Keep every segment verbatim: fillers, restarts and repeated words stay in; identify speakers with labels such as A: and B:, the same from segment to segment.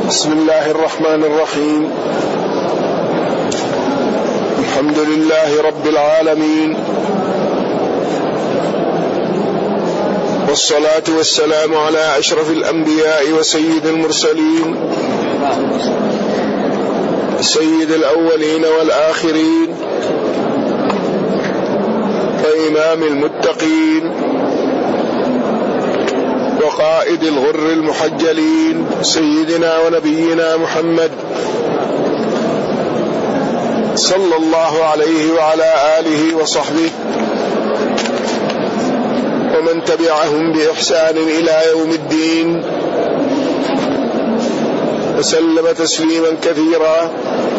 A: بسم الله الرحمن الرحيم. الحمد لله رب العالمين، والصلاة والسلام على أشرف الأنبياء وسيد المرسلين، سيد الأولين والآخرين، وإمام المتقين، وقائد الغر المحجلين، سيدنا ونبينا محمد صلى الله عليه وعلى آله وصحبه ومن تبعهم بإحسان إلى يوم الدين، وسلم تسليما كثيرا.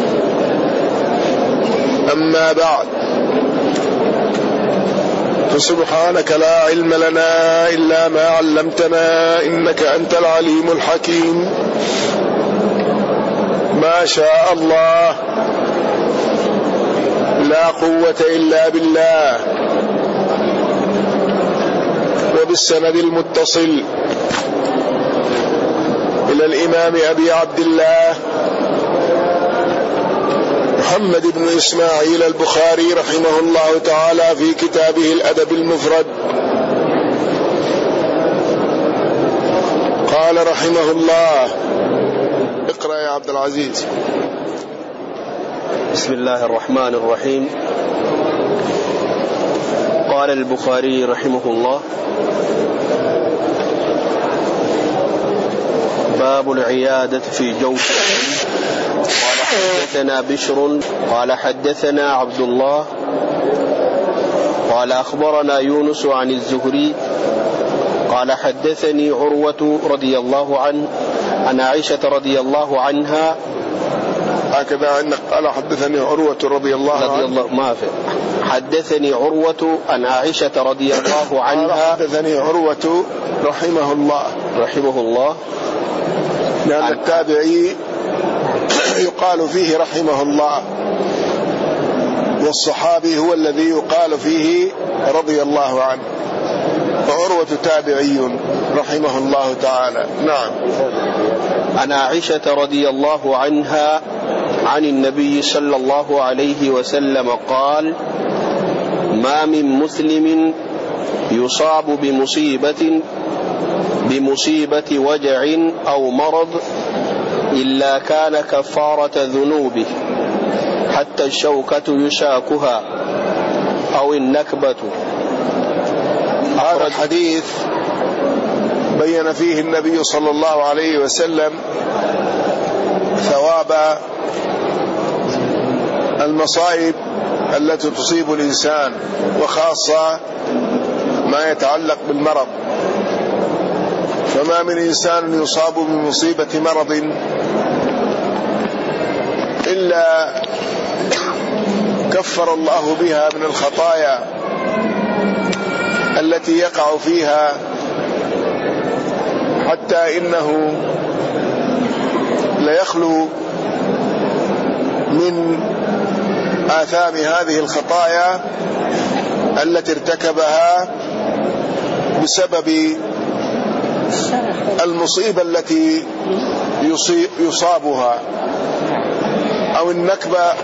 A: أما بعد، فسبحانك لا علم لنا إلا ما علمتنا إنك أنت العليم الحكيم. ما شاء الله، لا قوة إلا بالله. وبالسند المتصل إلى الإمام أبي عبد الله محمد بن إسماعيل البخاري رحمه الله تعالى في كتابه الأدب المفرد، قال رحمه الله: اقرأ يا عبد العزيز.
B: بسم الله الرحمن الرحيم. قال البخاري رحمه الله: باب العيادة في جوف. قال حدثنا بشر قال حدثنا عبد الله قال أخبرنا يونس عن الزهري قال حدثني عروة رضي الله عنه عن عائشة رضي الله عنها.
A: هكذا أنك قال حدثني عروة رضي الله عنها.
B: ما في حدثني عروة عن عائشة رضي الله عنها.
A: حدثني عروة رحمه الله
B: رحمه الله
A: لأن التابعي يقال فيه رحمه الله، والصحابي هو الذي يقال فيه رضي الله عنه، وعروة تابعي رحمه الله تعالى. نعم.
B: عن عائشة رضي الله عنها عن النبي صلى الله عليه وسلم قال: ما من مسلم يصاب بمصيبة بمصيبة وجع أو مرض إلا كان كفارة ذنوبه حتى الشوكة يشاكها أو النكبة.
A: هذا الحديث بين فيه النبي صلى الله عليه وسلم ثواب المصائب التي تصيب الإنسان، وخاصة ما يتعلق بالمرض. فما من إنسان يصاب بمصيبة مرض إلا كفر الله بها من الخطايا التي يقع فيها، حتى إنه ليخلو من آثام هذه الخطايا التي ارتكبها بسبب المصيبة التي يصابها أو النكبة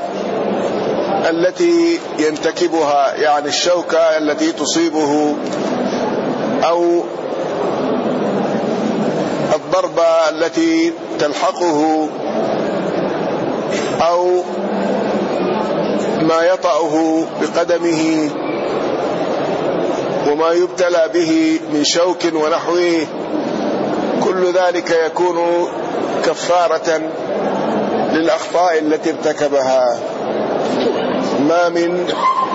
A: التي ينتكبها، يعني الشوكة التي تصيبه أو الضربة التي تلحقه أو ما يطأه بقدمه وما يبتلى به من شوك ونحوه. كل ذلك يكون كفارة للأخطاء التي ارتكبها. ما من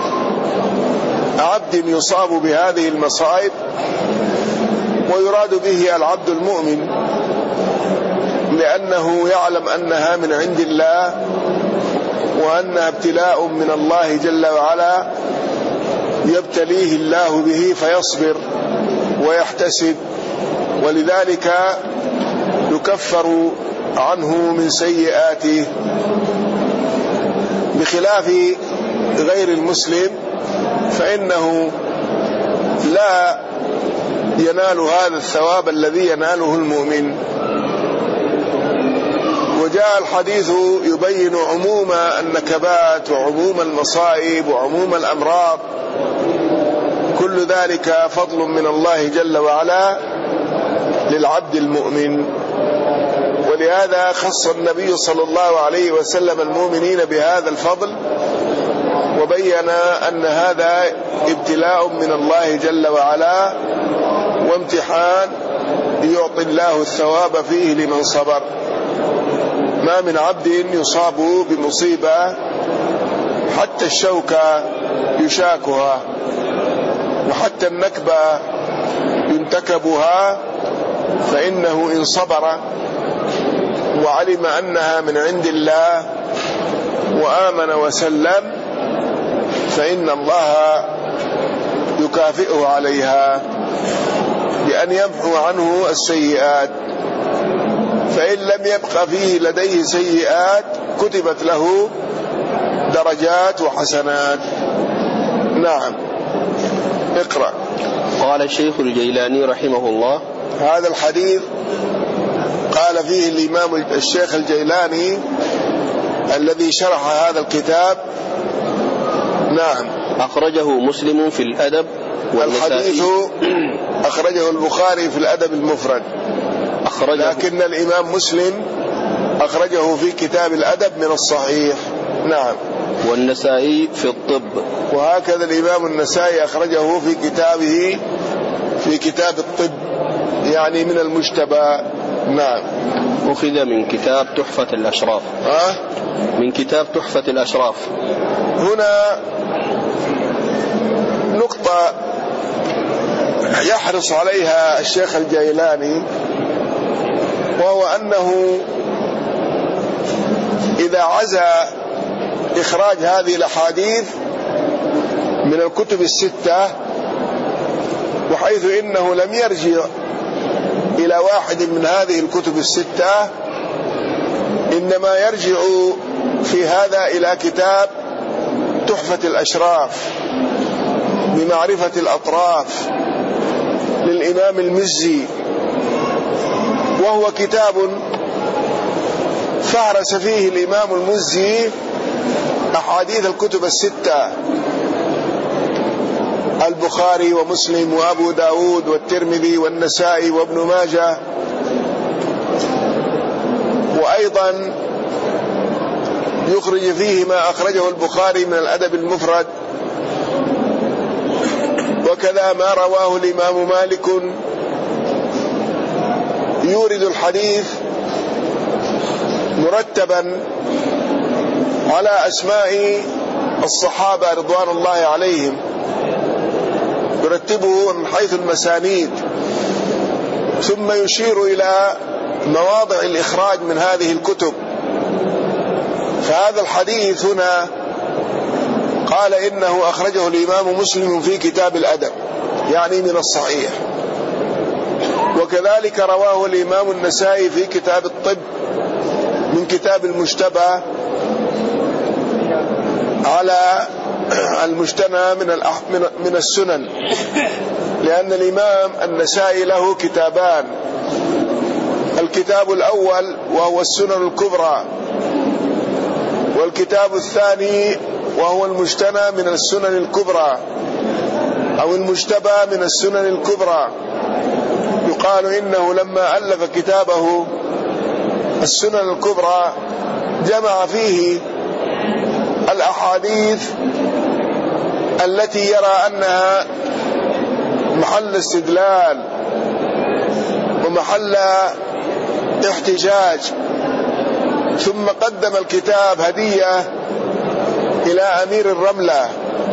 A: عبد يصاب بهذه المصائب، ويراد به العبد المؤمن، لأنه يعلم أنها من عند الله وأنها ابتلاء من الله جل وعلا يبتليه الله به فيصبر ويحتسب، ولذلك يكفر عنه من سيئاته، بخلاف غير المسلم فإنه لا ينال هذا الثواب الذي يناله المؤمن. وجاء الحديث يبين عموم النكبات وعموم المصائب وعموم الأمراض، كل ذلك فضل من الله جل وعلا للعبد المؤمن. ولهذا خص النبي صلى الله عليه وسلم المؤمنين بهذا الفضل، وبين أن هذا ابتلاء من الله جل وعلا وامتحان يعطي الله الثواب فيه لمن صبر. ما من عبد يصاب بمصيبة حتى الشوكة يشاكها وحتى النكبة ينتكبها، فإنه إن صبر وعلم أنها من عند الله وآمن وسلم فإن الله يكافئه عليها بأن يمحو عنه السيئات، فإن لم يبق فيه لديه سيئات كتبت له درجات وحسنات. نعم، اقرأ.
B: قال الشيخ الجيلاني رحمه الله:
A: هذا الحديث قال فيه الإمام الشيخ الجيلاني الذي شرح هذا الكتاب. نعم.
B: أخرجه مسلم في الأدب والنسائي.
A: الحديث أخرجه البخاري في الأدب المفرد، أخرجه لكن الإمام مسلم أخرجه في كتاب الأدب من الصحيح. نعم.
B: والنسائي في الطب،
A: وهكذا الإمام النسائي أخرجه في كتابه في كتاب الطب، يعني من المجتبى. نعم.
B: أخذ من كتاب تحفة الأشراف.
A: أه؟
B: من كتاب تحفة الأشراف.
A: هنا نقطة يحرص عليها الشيخ الجيلاني، وهو أنه إذا عزى إخراج هذه الأحاديث من الكتب الستة، وحيث إنه لم يرجع إلى واحد من هذه الكتب الستة، إنما يرجع في هذا إلى كتاب تحفة الأشراف بمعرفة الأطراف للإمام المزي، وهو كتاب فهرس فيه الإمام المزي أحاديث الكتب الستة: البخاري ومسلم وأبو داود والترمذي والنسائي وابن ماجه، وأيضا يخرج فيه ما أخرجه البخاري من الأدب المفرد، وكذا ما رواه الإمام مالك. يورد الحديث مرتبا على أسماء الصحابة رضوان الله عليهم، يرتبه من حيث المسانيد، ثم يشير إلى مواضع الإخراج من هذه الكتب. فهذا الحديث هنا قال إنه أخرجه الإمام مسلم في كتاب الأدب، يعني من الصحيح، وكذلك رواه الإمام النسائي في كتاب الطب من كتاب المجتبى على المجتنى من من السنن، لأن الإمام النسائي له كتابان: الكتاب الأول وهو السنن الكبرى، والكتاب الثاني وهو المجتنى من السنن الكبرى أو المجتبى من السنن الكبرى. يقال إنه لما ألف كتابه السنن الكبرى جمع فيه الأحاديث التي يرى أنها محل استدلال ومحل احتجاج، ثم قدم الكتاب هدية إلى أمير الرملة،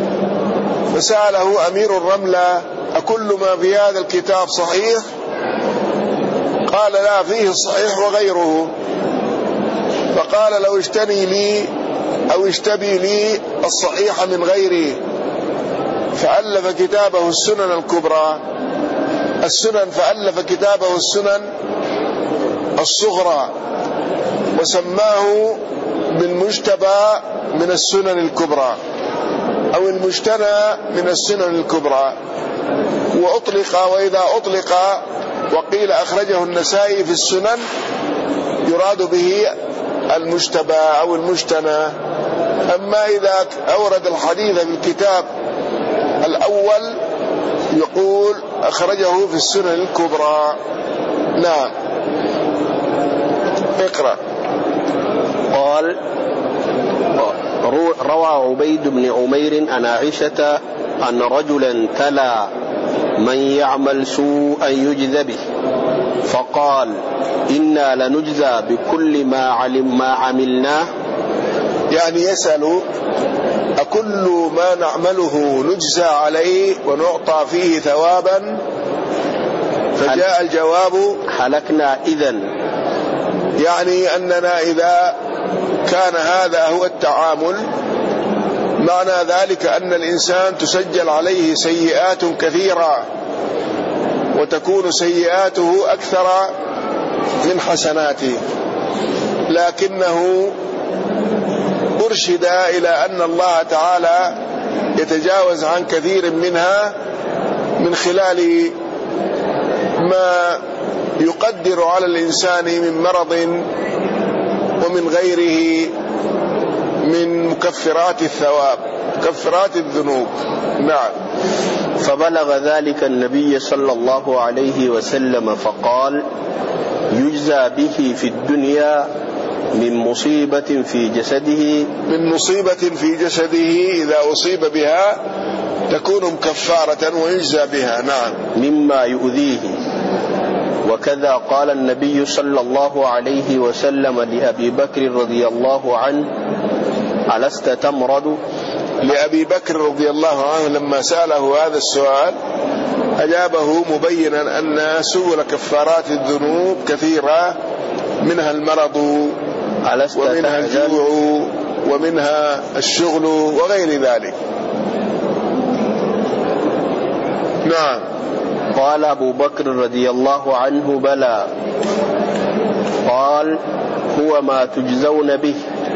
A: فسأله أمير الرملة: أكل ما في هذا الكتاب صحيح؟ قال: لا، فيه الصحيح وغيره. فقال: لو اشتني لي أو اشتبي لي الصحيح من غيري. فألف كتابه السنن الكبرى السنن فألف كتابه السنن الصغرى، وسماه بالمجتبى من السنن الكبرى أو المجتنى من السنن الكبرى. وأطلق، وإذا أطلق وقيل أخرجه النسائي في السنن، يراد به المجتبى أو المجتنى. أما إذا أورد الحديث في الكتاب الأول يقول أخرجه في السنن الكبرى. نعم. اقرأ.
B: قال روى عبيد بن عمير عن عائشة أن رجلا تلا من يعمل سوءا يجزى به فقال إنا لنجزى بكل ما علم ما عملناه.
A: يعني يسأل أكل ما نعمله نجزى عليه ونعطى فيه ثوابا؟ فجاء الجواب
B: هلكنا إذن،
A: يعني أننا إذا كان هذا هو التعامل معنى ذلك أن الإنسان تسجل عليه سيئات كثيرة وتكون سيئاته أكثر من حسناته، لكنه أرشد إلى أن الله تعالى يتجاوز عن كثير منها من خلال ما يقدر على الإنسان من مرض ومن غيره من مكفرات الثواب، مكفرات الذنوب. نعم.
B: فبلغ ذلك النبي صلى الله عليه وسلم فقال يجزى به في الدنيا من مصيبة في جسده
A: من مصيبة في جسده إذا أصيب بها تكون مكفارة ويجزى بها. نعم.
B: مما يؤذيه. وكذا قال النبي صلى الله عليه وسلم لأبي بكر رضي الله عنه ألست تمرض؟
A: لأبي بكر رضي الله عنه لما سأله هذا السؤال أجابه مبينا أن سبل كفارات الذنوب كثيرة، منها المرض ومنها الجوع ومنها الشغل وغير ذلك. نعم.
B: قال أبو بكر رضي الله عنه بلى. قال هو ما تجزون به.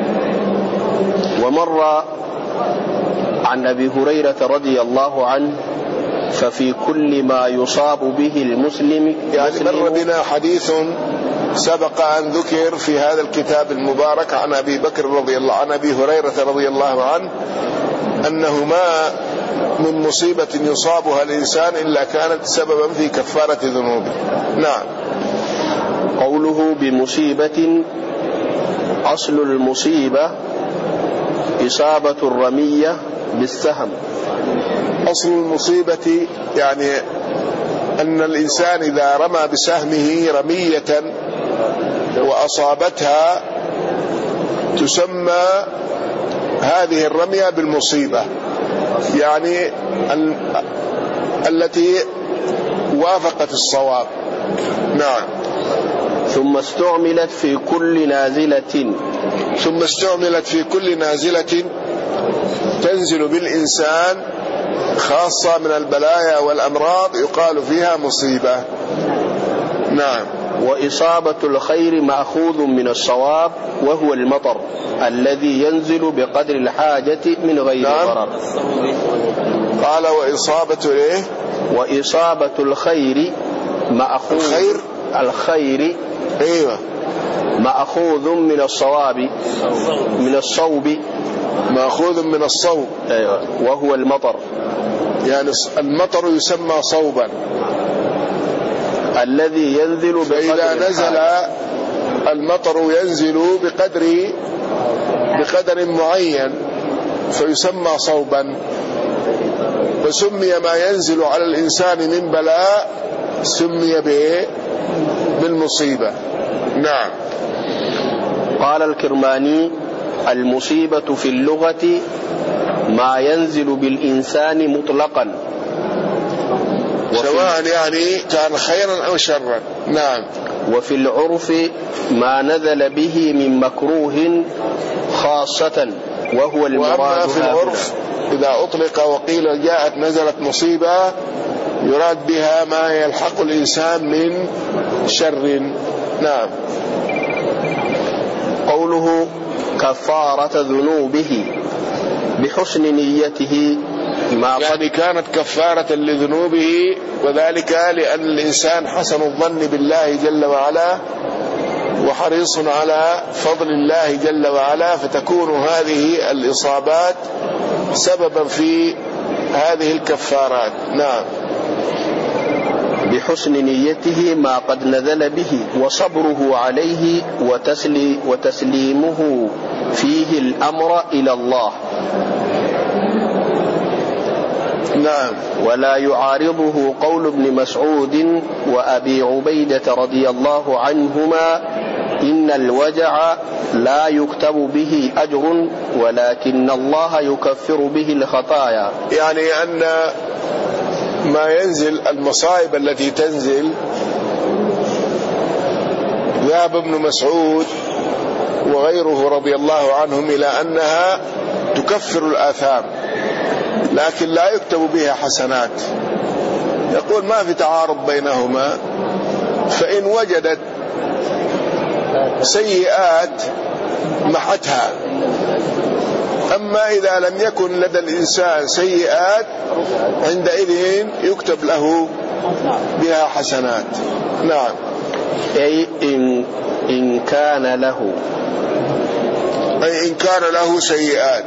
B: ومر عن أبي هريرة رضي الله عنه ففي كل ما يصاب به المسلم
A: يعني مر بنا حديث سبق أن ذكر في هذا الكتاب المبارك عن أبي بكر رضي الله عن أبي هريرة رضي الله عنه أنه ما من مصيبة يصابها الإنسان إلا كانت سببا في كفارة ذنوبه. نعم.
B: قوله بمصيبة أصل المصيبة إصابة الرمية بالسهم.
A: أصل المصيبة يعني أن الإنسان إذا رمى بسهمه رمية وأصابتها تسمى هذه الرمية بالمصيبة، يعني ال... التي وافقت الصواب. نعم.
B: ثم استعملت في كل نازلة
A: ثم استعملت في كل نازلة تنزل بالإنسان خاصة من البلايا والأمراض يقال فيها مصيبة. نعم.
B: وإصابة الخير مأخوذ من الصواب وهو المطر الذي ينزل بقدر الحاجة من غير
A: نعم.
B: ضرر.
A: قال وإصابة إيه؟
B: وإصابة الخير مأخوذ
A: الخير
B: الخير
A: أيوة
B: مأخوذ من الصواب من الصوب
A: مأخوذ من الصوب
B: أيوة وهو المطر،
A: يعني المطر يسمى صوبا
B: الذي ينزل بقدر
A: فإذا نزل المطر ينزل بقدر بقدر معين فيسمى صوبا. وسمي ما ينزل على الإنسان من بلاء سمي به بالمصيبة. نعم.
B: قال الكرماني المصيبة في اللغة ما ينزل بالإنسان مطلقا
A: سواء يعني كان خيرا أو شرا. نعم.
B: وفي العرف ما نزل به من مكروه خاصة وهو المراد.
A: وأما في العرف إذا أطلق وقيل جاءت نزلت مصيبة يراد بها ما يلحق الإنسان من شر. نعم.
B: قوله كفارة ذنوبه بحسن نيته ما
A: يعني كانت كفارة لذنوبه، وذلك لأن الإنسان حسن الظن بالله جل وعلا وحريص على فضل الله جل وعلا، فتكون هذه الإصابات سببا في هذه الكفارات. نعم.
B: بحسن نيته ما قد نزل به وصبره عليه وتسلي وتسليمه فيه الأمر إلى الله.
A: نعم.
B: ولا يعارضه قول ابن مسعود وأبي عبيدة رضي الله عنهما إن الوجع لا يكتب به أجر ولكن الله يكفر به الخطايا.
A: يعني أن ما ينزل، المصائب التي تنزل، ذهب ابن مسعود وغيره رضي الله عنهم إلى أنها تكفر الآثام لكن لا يكتب بها حسنات. يقول ما في تعارض بينهما، فإن وجدت سيئات محتها، أما إذا لم يكن لدى الإنسان سيئات عندئذ يكتب له بها حسنات. نعم.
B: أي إن, إن كان له
A: أي إن كان له سيئات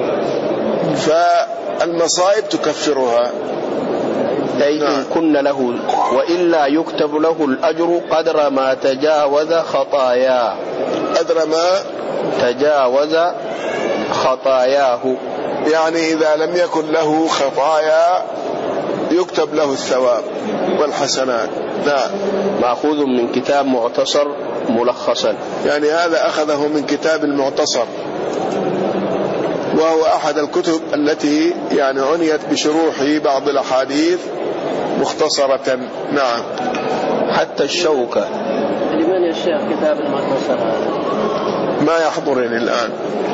A: فالمصائب تكفرها.
B: أي نعم. إن كن له، وإلا يكتب له الأجر قدر ما تجاوز خطاياه
A: قدر ما
B: تجاوز خطاياه
A: يعني إذا لم يكن له خطايا يكتب له الثواب والحسنات. نعم.
B: مأخوذ من كتاب معتصر ملخصا،
A: يعني هذا أخذه من كتاب المعتصر، وهو أحد الكتب التي يعني عنيت بشروح بعض الأحاديث مختصرة. نعم.
B: حتى الشوكة.
C: لمن يا شيخ كتاب المعتصر هذا؟
A: ما يحضرني الآن.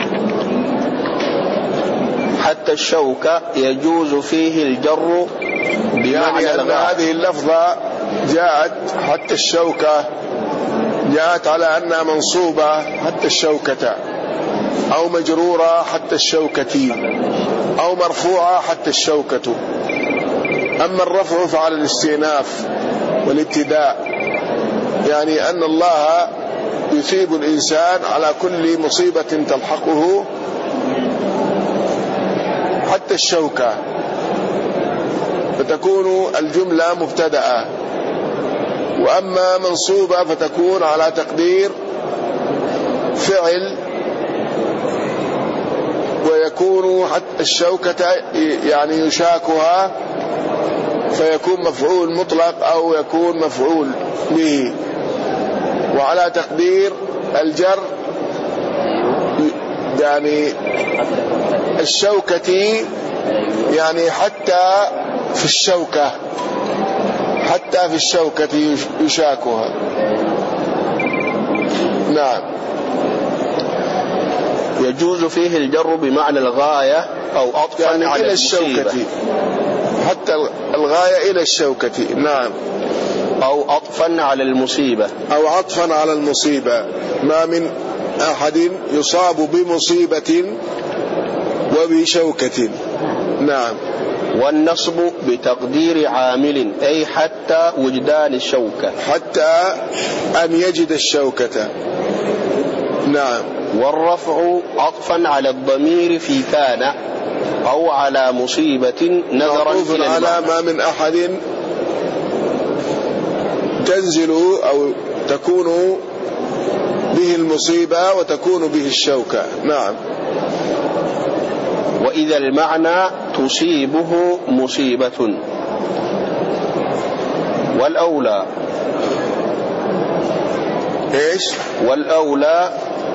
B: حتى الشوكة يجوز فيه الجر بمعنى
A: يعني أن هذه اللفظة جاءت حتى الشوكة، جاءت على أنها منصوبة حتى الشوكة، أو مجرورة حتى الشوكة، أو مرفوعة حتى الشوكة. أما الرفع فعلى الاستئناف والابتداء، يعني أن الله يثيب الإنسان على كل مصيبة تلحقه حتى الشوكة، فتكون الجملة مبتدأة. وأما منصوبة فتكون على تقدير فعل، ويكون حتى الشوكة يعني يشاكها فيكون مفعول مطلق أو يكون مفعول به. وعلى تقدير الجر يعني الشوكة يعني حتى في الشوكة، حتى في الشوكة يشاكها. نعم.
B: يجوز فيه الجر بمعنى الغاية أو عطفا
A: يعني
B: على
A: إلى الشوكة، حتى الغاية إلى الشوكة. نعم.
B: أو عطفا على المصيبة،
A: أو عطفا على المصيبة. ما من أحد يصاب بمصيبة وبشوكة. نعم.
B: والنصب بتقدير عامل أي حتى وجدان الشوكة،
A: حتى أن يجد الشوكة. نعم.
B: والرفع عطفا على الضمير في كان أو على مصيبة نظرا إلى
A: على ما من أحد تنزل أو تكون به المصيبة وتكون به الشوكة. نعم.
B: وإذا المعنى تصيبه مصيبة. والأولى
A: إيش؟
B: والأولى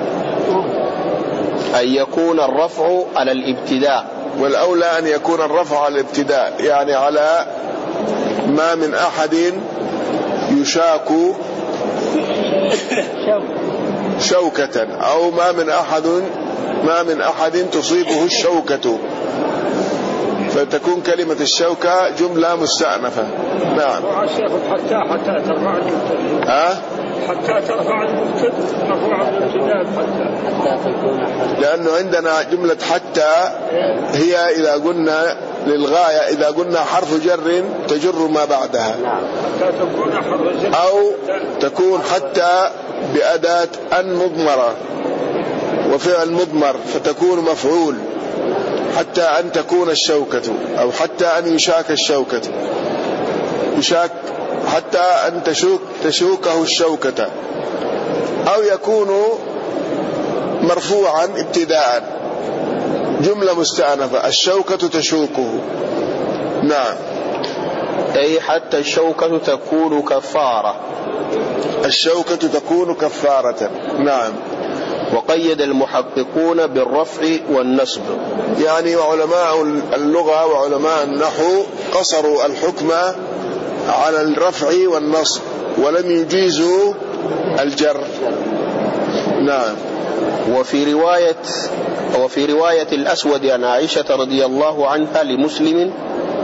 B: أن يكون الرفع على الابتداء.
A: والأولى أن يكون الرفع على الابتداء، يعني على ما من أحد يشاك شوكة، أو ما من أحد ما من أحد تصيبه الشوكة، فتكون كلمة الشوكة جملة مستأنفة. نعم.
C: حتى حتى ترفع المبتدأ.
A: ها؟
C: حتى ترفع المبتدأ، مرفوع المبتدأ حتى حتى تكون حتى.
A: لأنه عندنا جملة حتى هي إذا قلنا للغاية، إذا قلنا حرف جر تجر ما بعدها.
C: نعم. حتى تكون حرف جر.
A: أو تكون حتى بأداة أن مضمرة وفعل مضمر فتكون مفعول، حتى أن تكون الشوكة، أو حتى أن يشاك الشوكة، يشاك حتى أن تشوك تشوكه الشوكة، أو يكون مرفوعا ابتداء، جملة مستأنفة، الشوكة تشوكه. نعم.
B: أي حتى الشوكة تكون كفارة.
A: الشوكة تكون كفارة. نعم.
B: وقيد المحققون بالرفع والنصب،
A: يعني وعلماء اللغة وعلماء النحو قصروا الحكم على الرفع والنصب ولم يجيزوا الجر. نعم.
B: وفي رواية وفي رواية الأسود عن عائشة رضي الله عنها لمسلم: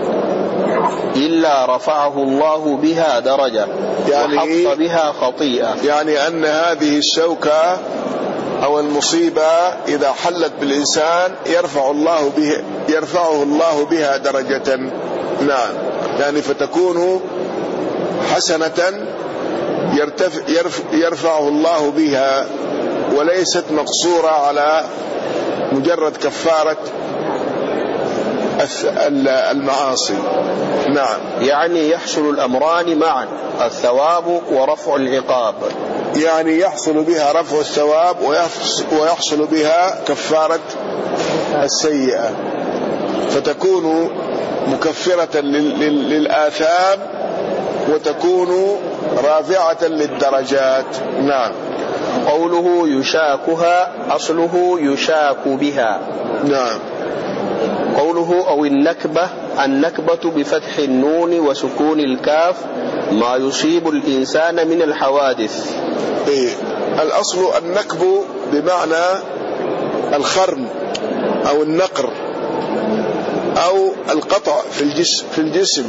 B: إلا رفعه الله بها درجة يعني وحط بها خطيئة.
A: يعني أن هذه الشوكة أو المصيبة إذا حلت بالإنسان يرفع الله به يرفعه الله بها درجة. نعم. يعني فتكون حسنة يرتف يرفعه الله بها، وليست مقصورة على مجرد كفارة المعاصي. نعم.
B: يعني يحصل الأمران معا، الثواب ورفع العقاب.
A: يعني يحصل بها رفع الثواب ويحصل بها كفارة السيئة، فتكون مكفرة للآثام وتكون رافعة للدرجات. نعم.
B: قوله يشاكها أصله يشاك بها.
A: نعم.
B: قوله أو النكبة، النكبة بفتح النون وسكون الكاف، ما يصيب الإنسان من الحوادث.
A: إيه؟ الأصل النكب بمعنى الخرم أو النقر أو القطع في الجسم, في الجسم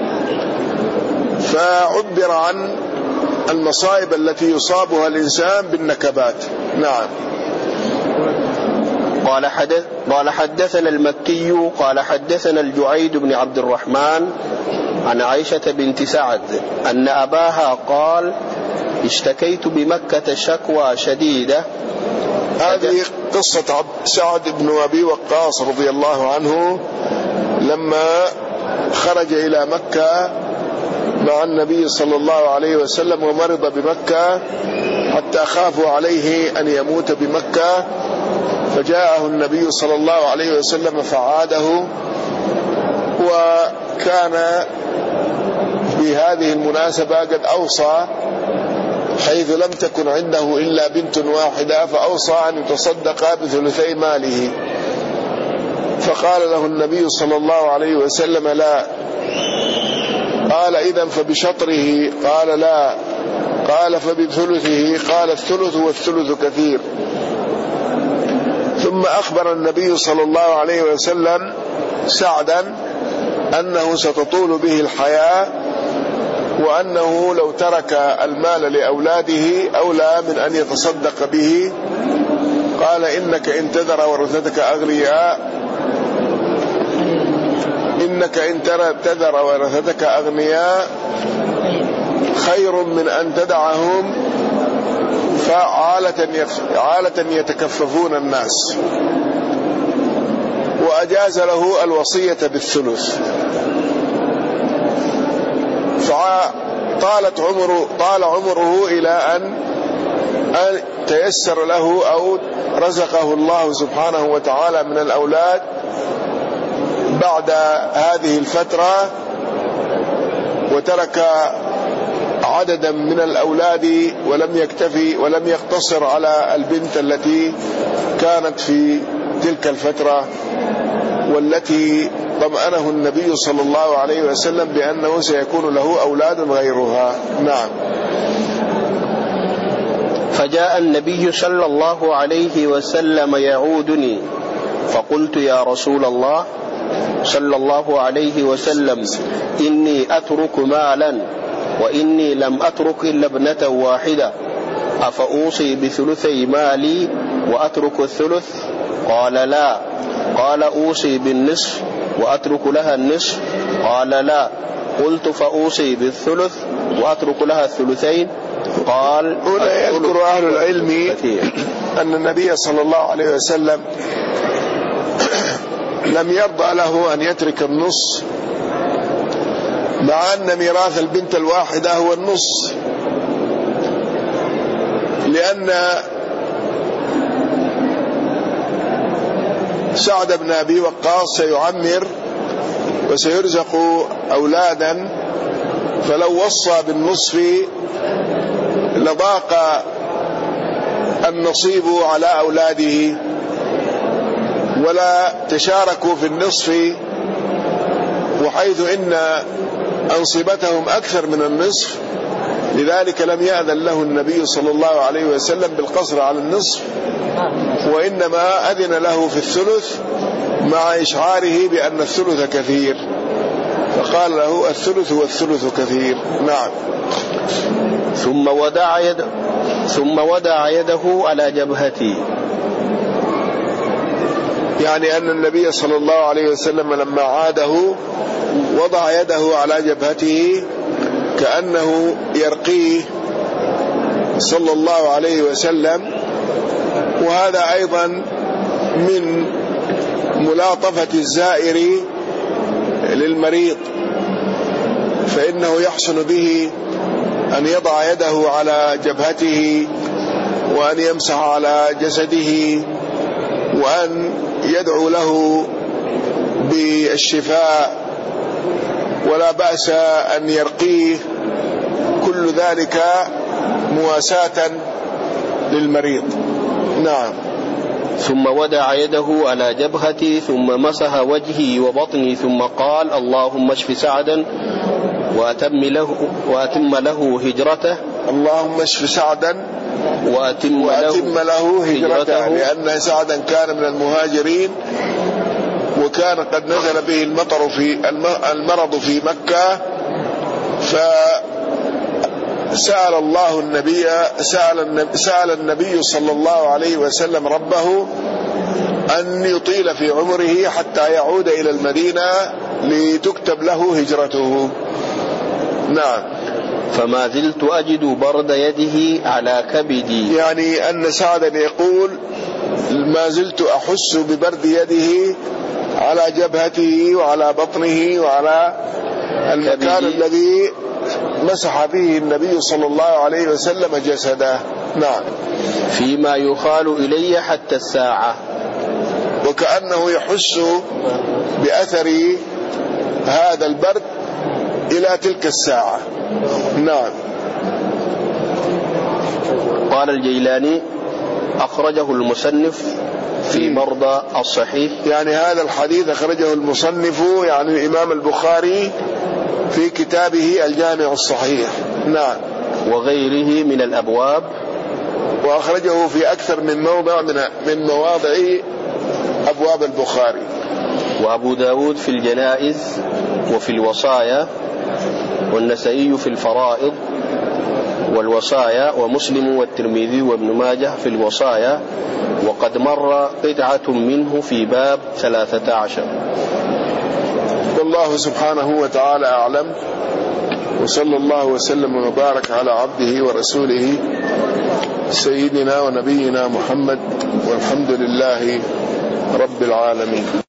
A: فعبر عن المصائب التي يصابها الإنسان بالنكبات. نعم.
B: قال حدث قال حدثنا المكي قال حدثنا الجعيد بن عبد الرحمن عن عائشة بنت سعد أن أباها قال: اشتكيت بمكة شكوى شديدة.
A: هذه قصة سعد بن أبي وقاص رضي الله عنه لما خرج إلى مكة مع النبي صلى الله عليه وسلم ومرض بمكة حتى خافوا عليه أن يموت بمكة، فجاءه النبي صلى الله عليه وسلم فعاده، وكان في هذه المناسبة قد أوصى حيث لم تكن عنده إلا بنت واحدة، فأوصى أن يتصدق بثلثي ماله، فقال له النبي صلى الله عليه وسلم: لا. قال: إذن فبشطره؟ قال: لا. قال: فبثلثه؟ قال: الثلث والثلث كثير. ثم أخبر النبي صلى الله عليه وسلم سعدا أنه ستطول به الحياة، وأنه لو ترك المال لأولاده أولى من أن يتصدق به. قال: إنك إن تذر ورثتك أغنياء إنك إن تذر ورثتك أغنياء خير من أن تدعهم فعالة يتكففون الناس. وأجاز له الوصية بالثلث. فطالت عمره طال عمره إلى أن تيسر له أو رزقه الله سبحانه وتعالى من الأولاد بعد هذه الفترة، وترك عددا من الأولاد ولم يكتفي ولم يقتصر على البنت التي كانت في تلك الفترة، والتي طمأنه النبي صلى الله عليه وسلم بأنه سيكون له أولاد غيرها. نعم.
B: فجاء النبي صلى الله عليه وسلم يعودني، فقلت: يا رسول الله صلى الله عليه وسلم، إني أترك مالا وإني لم أترك إلا ابنة واحدة، أفأوصي بثلثي مالي وأترك الثلث؟ قال: لا. قال: أوصي بالنصف وأترك لها النصف؟ قال: لا. قلت: فأوصي بالثلث وأترك لها الثلثين؟ قال
A: هنا يذكر أهل العلم أن النبي صلى الله عليه وسلم لم يرضى له أن يترك النص، مع أن ميراث البنت الواحدة هو النص، لأن سعد بن أبي وقاص سيعمر وسيرزق أولادا، فلو وصى بالنصف لضاق النصيب على أولاده ولا تشاركوا في النصف، وحيث إن أنصبتهم أكثر من النصف، لذلك لم يأذن له النبي صلى الله عليه وسلم بالقصر على النصف، وإنما أذن له في الثلث مع إشعاره بأن الثلث كثير، فقال له الثلث والثلث كثير. نعم.
B: ثم ودع يده ثم ودع يده على جبهتي،
A: يعني أن النبي صلى الله عليه وسلم لما عاده وضع يده على جبهته كأنه يرقيه صلى الله عليه وسلم، وهذا أيضا من ملاطفة الزائر للمريض، فإنه يحسن به أن يضع يده على جبهته وأن يمسح على جسده وأن يدعو له بالشفاء، ولا بأس أن يرقيه، كل ذلك مواساة للمريض. نعم.
B: ثم ودع يده على جبهتي ثم مسح وجهي وبطني ثم قال اللهم اشف سعدا وأتم له, وأتم له هجرته
A: اللهم اشف سعدا
B: وأتم,
A: وأتم له هجرته، لأن سعدا كان من المهاجرين، وكان قد نزل به المطر في المرض في مكة، فسأل الله النبي سأل النبي, سأل النبي صلى الله عليه وسلم ربه أن يطيل في عمره حتى يعود إلى المدينة لتكتب له هجرته. نعم.
B: فما زلت أجد برد يده على كبدي،
A: يعني أن سعدا يقول ما زلت أحس ببرد يده على جبهته وعلى بطنه وعلى المكان الذي مسح به النبي صلى الله عليه وسلم جسده. نعم.
B: فيما يخال إلي حتى الساعة،
A: وكأنه يحس بأثر هذا البرد إلى تلك الساعة. نعم.
B: قال الجيلاني أخرجه المصنف في مرضى الصحيح،
A: يعني هذا الحديث أخرجه المصنف يعني الإمام البخاري في كتابه الجامع الصحيح. نعم.
B: وغيره من الأبواب،
A: وأخرجه في أكثر من موضع من, من مواضع أبواب البخاري.
B: وأبو داود في الجنائز وفي الوصايا، والنسائي في الفرائض والوصايا، ومسلم والترمذي وابن ماجه في الوصايا، وقد مر قطعة منه في باب ثلاثة عشر.
A: والله سبحانه وتعالى أعلم، وصلى الله وسلم وبارك على عبده ورسوله سيدنا ونبينا محمد، والحمد لله رب العالمين.